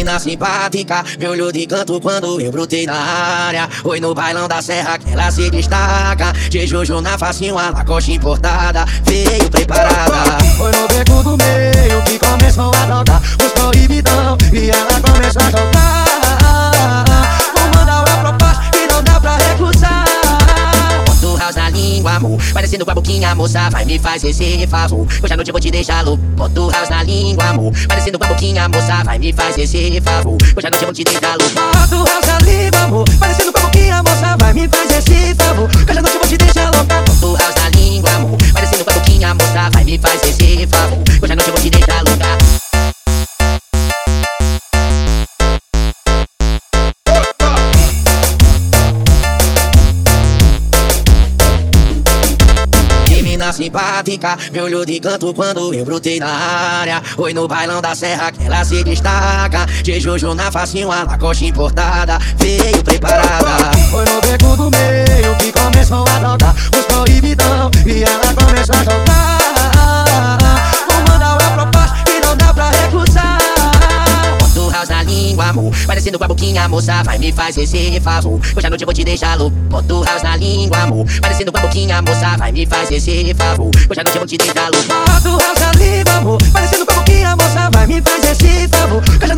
Menina simpática, me olhou de canto quando eu brotei na área. Oi no bailão da serra que ela se destaca. De Jojo na facinho, a Lacoste importada, veio preparada. Foi no beco do meio que começou a tocar os proibidão e ela começou a tocar. Vou mandar uma proposta que não dá pra recusar. Bota o house na língua, amor, parecendo com a boquinha, moça, vai me faz esse favor. Hoje à noite eu vou te deixar louco. Bota o house na língua, amor, parecendo com a boquinha, moça, vai me faz esse favor. Hoje à noite eu vou te deixar louco. Bota o house na língua, amor, parecendo com a boquinha, moça, vai me faz esse favor. Hoje à noite eu vou te deixar louca. Bota o house na língua, amor, parecendo com a boquinha, moça, vai me faz esse favor. Hoje à noite eu vou te deixar louca. Menina simpática, me olhou de canto quando eu brotei na área. Oi no bailão da serra que ela se destaca. De Jojo na facinho, a Lacoste importada, veio preparada. Foi no beco do meio que começou a tocar os proibidão e ela começou a tocar. Vou mandar uma proposta que não dá pra recusar. Bota o house na língua, amor, parecendo com a boquinha, moça, vai me faz esse favor. Hoje à noite eu vou te deixar louco. Bota o house na língua, amor, parecendo com a boquinha, moça, vai me faz esse favor. Hoje à noite eu vou te deixar louco. Bota o house na língua, amor, parecendo com a boquinha, moça, vai me faz esse favor.